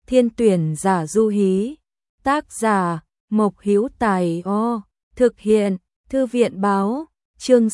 Thiên tuyển giả du hí. Tác giả Mộc Hữu Tài. Thực hiện Thư viện báo. Chương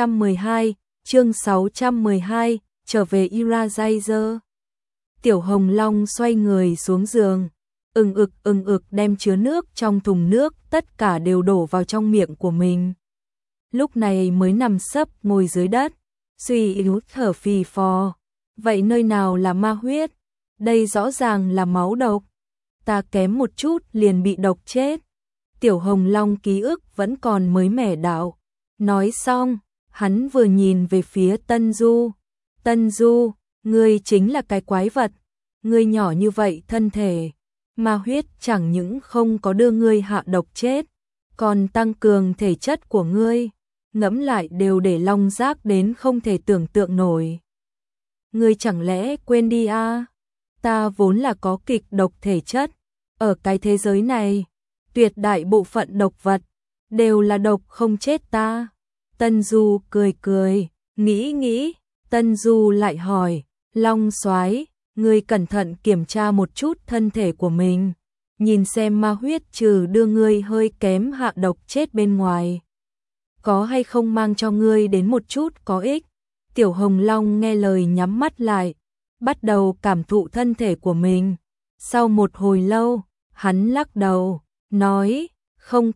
612, trở về Eraser. Tiểu Hồng Long xoay người xuống giường, ừng ực đem chứa nước trong thùng nước tất cả đều đổ vào trong miệng của mình. Lúc này mới nằm sấp ngồi dưới đất, suy yếu thở phì phò. Vậy nơi nào là ma huyết? Đây rõ ràng là máu độc. Ta kém một chút liền bị độc chết. Tiểu Hồng Long ký ức vẫn còn mới mẻ đạo. Nói xong, hắn vừa nhìn về phía Tân Du. Tân Du, ngươi chính là cái quái vật. Ngươi nhỏ như vậy thân thể, ma huyết chẳng những không có đưa ngươi hạ độc chết, còn tăng cường thể chất của ngươi. Ngẫm lại đều để long giác đến không thể tưởng tượng nổi. Ngươi chẳng lẽ quên đi à? Ta vốn là có kịch độc thể chất. Ở cái thế giới này, tuyệt đại bộ phận độc vật đều là độc không chết ta. Tân Du cười, nghĩ. Tân Du lại hỏi, Long Soái, ngươi cẩn thận kiểm tra một chút thân thể của mình, nhìn xem ma huyết trừ đưa ngươi hơi kém hạ độc chết bên ngoài, có hay không mang cho ngươi đến một chút có ích. Tiểu Hồng Long nghe lời nhắm mắt lại, bắt đầu cảm thụ thân thể của mình. Sau một hồi lâu, hắn lắc đầu, nói, không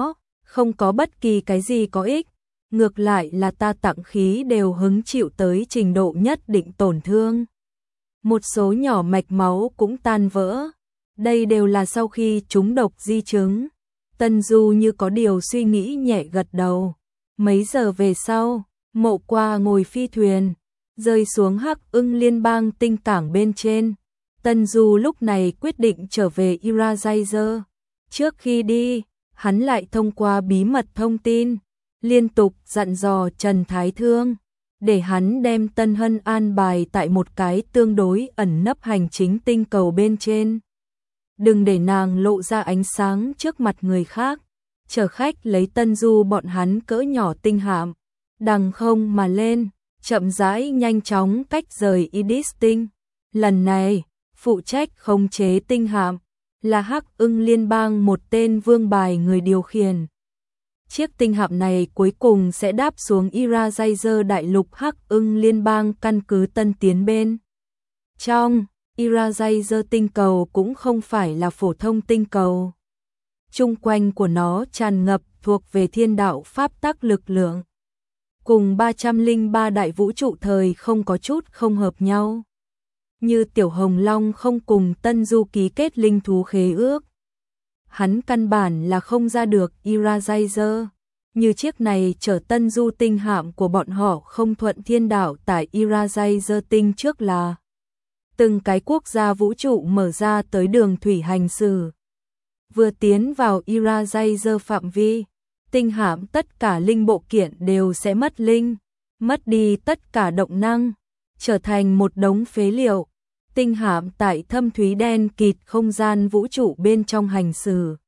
có bất kỳ cái gì có ích. Ngược lại là ta tạng khí đều hứng chịu tới trình độ nhất định tổn thương. Một số nhỏ mạch máu cũng tan vỡ. Đây đều là sau khi trúng độc di chứng. Tân Du như có điều suy nghĩ nhẹ gật đầu. Mấy giờ về sau, Mộ Qua ngồi phi thuyền, rơi xuống Hắc Ưng Liên bang tinh cảng bên trên. Tân Du lúc này quyết định trở về Eraser. Trước khi đi, hắn lại thông qua bí mật thông tin, liên tục dặn dò Trần Thái Thương, để hắn đem Tân Hân an bài tại một cái tương đối ẩn nấp hành chính tinh cầu bên trên. Đừng để nàng lộ ra ánh sáng trước mặt người khác, chở khách lấy Tân Du bọn hắn cỡ nhỏ tinh hạm, đằng không mà lên, chậm rãi nhanh chóng cách rời Idis tinh. Lần này, phụ trách khống chế tinh hạm là Hắc Ưng Liên bang một tên vương bài người điều khiển. Chiếc tinh hạm này cuối cùng sẽ đáp xuống Eraser đại lục Hắc Ưng Liên bang căn cứ Tân Tiến bên trong. Eraser tinh cầu cũng không phải là phổ thông tinh cầu. Chung quanh của nó tràn ngập thuộc về thiên đạo pháp tắc lực lượng, cùng 303 đại vũ trụ thời không có chút không hợp nhau. Như Tiểu Hồng Long không cùng Tân Du ký kết linh thú khế ước, hắn căn bản là không ra được Eraser. Như chiếc này chở Tân Du tinh hạm của bọn họ không thuận thiên đạo tại Eraser tinh trước là từng cái quốc gia vũ trụ mở ra tới đường thủy hành xử. Vừa tiến vào Eraser phạm vi, tinh hạm tất cả linh bộ kiện đều sẽ mất linh, mất đi tất cả động năng, trở thành một đống phế liệu. Tinh hạm tại thâm thúy đen kịt không gian vũ trụ bên trong hành xử.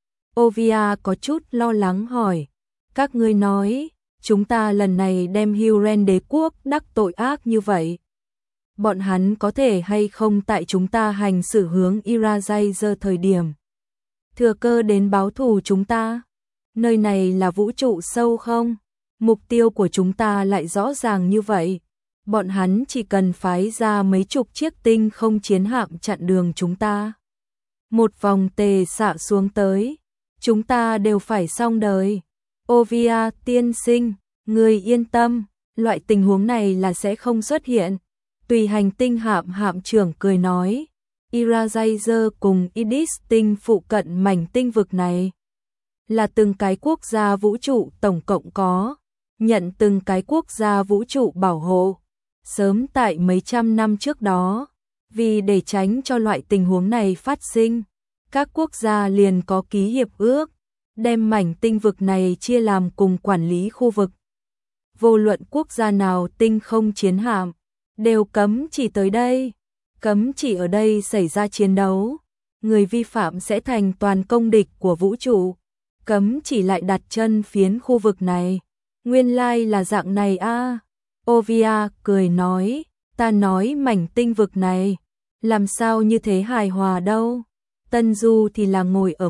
Ovia có chút lo lắng hỏi, các ngươi nói, chúng ta lần này đem Huren đế quốc đắc tội ác như vậy, bọn hắn có thể hay không tại chúng ta hành xử hướng Eraser thời điểm thừa cơ đến báo thù chúng ta? Nơi này là vũ trụ sâu không? Mục tiêu của chúng ta lại rõ ràng như vậy. Bọn hắn chỉ cần phái ra mấy chục chiếc tinh không chiến hạm chặn đường chúng ta, một vòng tề xạ xuống tới, chúng ta đều phải xong đời. Ovia tiên sinh, người yên tâm, loại tình huống này là sẽ không xuất hiện. Tùy hành tinh hạm hạm trưởng cười nói, Eraser cùng Idis tinh phụ cận mảnh tinh vực này là từng cái quốc gia vũ trụ tổng cộng có, nhận từng cái quốc gia vũ trụ bảo hộ. Sớm tại mấy trăm năm trước đó, vì để tránh cho loại tình huống này phát sinh, các quốc gia liền có ký hiệp ước, đem mảnh tinh vực này chia làm cùng quản lý khu vực. Vô luận quốc gia nào tinh không chiến hạm, đều cấm chỉ tới đây, cấm chỉ ở đây xảy ra chiến đấu, người vi phạm sẽ thành toàn công địch của vũ trụ, cấm chỉ lại đặt chân phiến khu vực này. Nguyên lai là dạng này a. Ovia cười nói, ta nói mảnh tinh vực này Làm sao như thế hài hòa đâu. Tân Du thì là ngồi ở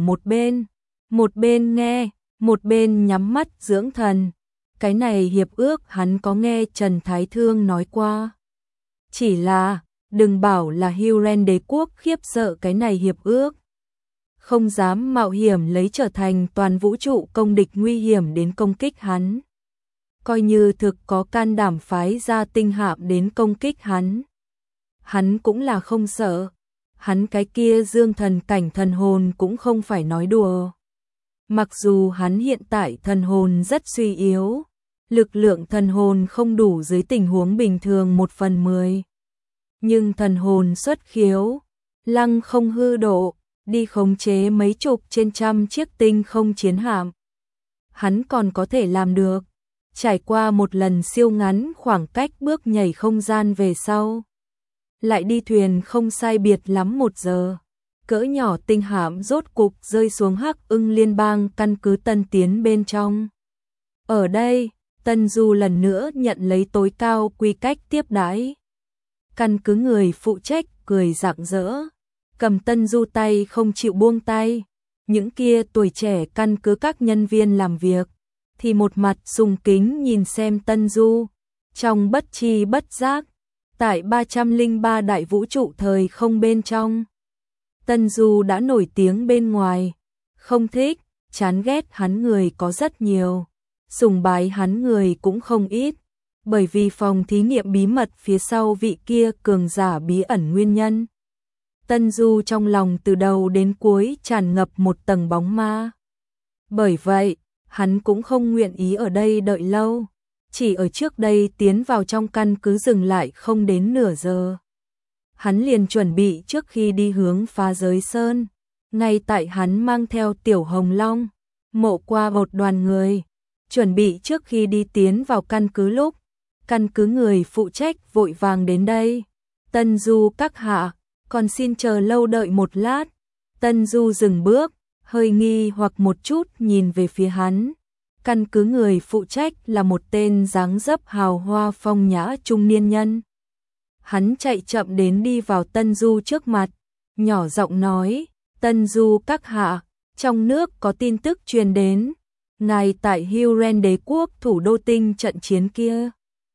một bên nghe, một bên nhắm mắt dưỡng thần. Cái này hiệp ước hắn có nghe Trần Thái Thương nói qua. Chỉ là, đừng bảo là Hyrule đế quốc khiếp sợ cái này hiệp ước. Không dám mạo hiểm lấy trở thành toàn vũ trụ công địch nguy hiểm đến công kích hắn. Coi như thực có can đảm phái ra tinh hạm đến công kích hắn. Hắn cũng là không sợ. Hắn cái kia dương thần cảnh thần hồn cũng không phải nói đùa. Mặc dù hắn hiện tại thần hồn rất suy yếu, lực lượng thần hồn không đủ dưới tình huống bình thường 1/10. Nhưng thần hồn xuất khiếu, lăng không hư độ, đi khống chế mấy chục trên trăm chiếc tinh không chiến hạm. Hắn còn có thể làm được, trải qua một lần siêu ngắn khoảng cách bước nhảy không gian về sau. Lại đi thuyền không sai biệt lắm 1 giờ. Cỡ nhỏ tinh hạm rốt cục rơi xuống Hắc Ưng liên bang căn cứ Tân Tiến bên trong. Ở đây, Tân Du lần nữa nhận lấy tối cao quy cách tiếp đãi. Căn cứ người phụ trách cười rạng rỡ, cầm Tân Du tay không chịu buông tay. Những kia tuổi trẻ căn cứ các nhân viên làm việc, thì một mặt sùng kính nhìn xem Tân Du. Trong bất tri bất giác, tại 303 đại vũ trụ thời không bên trong, Tân Du đã nổi tiếng bên ngoài. Không thích, chán ghét hắn người có rất nhiều, sùng bái hắn người cũng không ít. Bởi vì phòng thí nghiệm bí mật phía sau vị kia cường giả bí ẩn nguyên nhân. Tân Du trong lòng từ đầu đến cuối tràn ngập một tầng bóng ma. Bởi vậy, hắn cũng không nguyện ý ở đây đợi lâu. Chỉ ở trước đây tiến vào trong căn cứ dừng lại không đến nửa giờ. Hắn liền chuẩn bị trước khi đi hướng Phá Giới Sơn. Ngay tại hắn mang theo Tiểu Hồng Long, Mộ Qua một đoàn người, chuẩn bị trước khi đi tiến vào căn cứ lúc, căn cứ người phụ trách vội vàng đến đây. Tân Du các hạ, còn xin chờ lâu đợi một lát. Tân Du dừng bước, hơi nghi hoặc một chút nhìn về phía hắn. Căn cứ người phụ trách là một tên dáng dấp hào hoa phong nhã trung niên nhân. Hắn chạy chậm đến đi vào Tân Du trước mặt, nhỏ giọng nói, Tân Du các hạ, trong nước có tin tức truyền đến, ngài tại Hyrule đế quốc thủ đô tinh trận chiến kia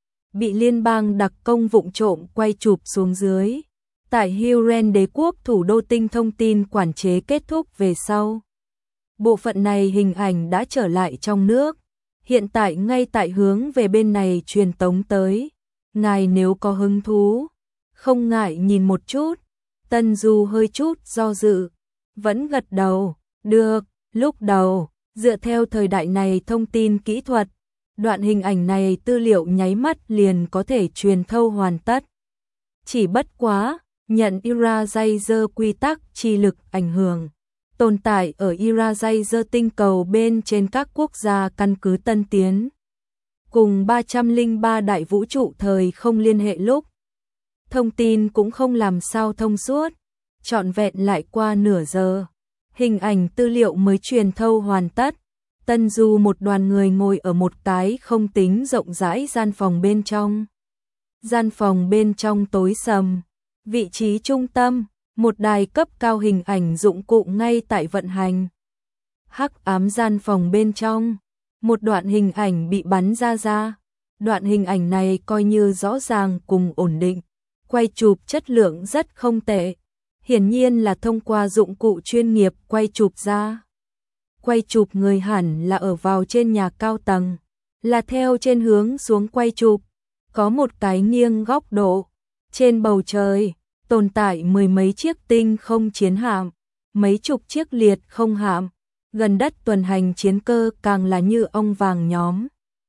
bị liên bang đặc công vụng trộm quay chụp xuống dưới. Tại Hyrule đế quốc thủ đô tinh thông tin quản chế kết thúc về sau, bộ phận này hình ảnh đã trở lại trong nước, hiện tại ngay tại hướng về bên này truyền tống tới. Ngài nếu có hứng thú, không ngại nhìn một chút. Tân Du hơi chút do dự, vẫn gật đầu, được. Lúc đầu, dựa theo thời đại này thông tin kỹ thuật, đoạn hình ảnh này tư liệu nháy mắt liền có thể truyền thâu hoàn tất. Chỉ bất quá, nhận Irajazer quy tắc chi lực ảnh hưởng, tồn tại ở Irajazer tinh cầu bên trên các quốc gia căn cứ Tân Tiến. Cùng 303 đại vũ trụ thời không liên hệ lúc, thông tin cũng không làm sao thông suốt, trọn vẹn lại qua nửa giờ. Hình ảnh tư liệu mới truyền thâu hoàn tất. Tân Du một đoàn người ngồi ở một cái không tính rộng rãi gian phòng bên trong. Gian phòng bên trong tối sầm, vị trí trung tâm, một đài cấp cao hình ảnh dụng cụ ngay tại vận hành. Hắc ám gian phòng bên trong, một đoạn hình ảnh bị bắn ra. Đoạn hình ảnh này coi như rõ ràng cùng ổn định, quay chụp chất lượng rất không tệ. Hiển nhiên là thông qua dụng cụ chuyên nghiệp quay chụp ra. Quay chụp người hẳn là ở vào trên nhà cao tầng, là theo trên hướng xuống quay chụp, có một cái nghiêng góc độ. Trên bầu trời, tồn tại mười mấy chiếc tinh không chiến hạm, mấy chục chiếc liệt không hạm, gần đất tuần hành chiến cơ càng là như ong vàng nhóm.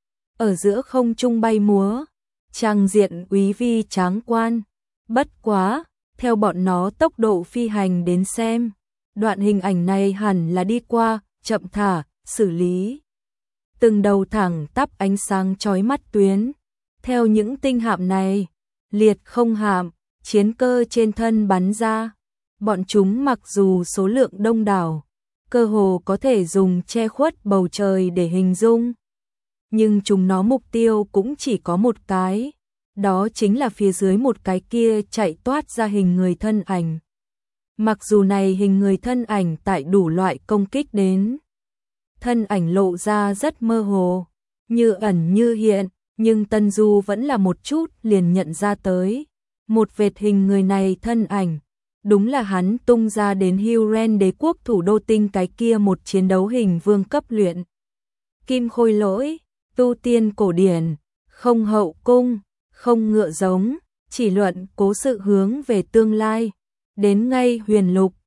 Ở giữa không trung bay múa, trang diện úy vi tráng quan. Bất quá, theo bọn nó tốc độ phi hành đến xem, đoạn hình ảnh này hẳn là đi qua, chậm thả, xử lý. Từng đầu thẳng tắp ánh sáng chói mắt tuyến, theo những tinh hạm này, liệt không hạm, chiến cơ trên thân bắn ra. Bọn chúng mặc dù số lượng đông đảo, cơ hồ có thể dùng che khuất bầu trời để hình dung, nhưng chúng nó mục tiêu cũng chỉ có một cái, đó chính là phía dưới một cái kia chạy toát ra hình người thân ảnh. Mặc dù này hình người thân ảnh tại đủ loại công kích đến, thân ảnh lộ ra rất mơ hồ, như ẩn như hiện, nhưng Tân Du vẫn là một chút liền nhận ra tới. Một vệt hình người này thân ảnh, đúng là hắn tung ra đến Huren đế quốc thủ đô tinh cái kia một chiến đấu hình vương cấp luyện. Kim khôi lỗi, tu tiên cổ điển, không hậu cung, không ngựa giống, chỉ luận cố sự hướng về tương lai. Đến ngay huyền lục,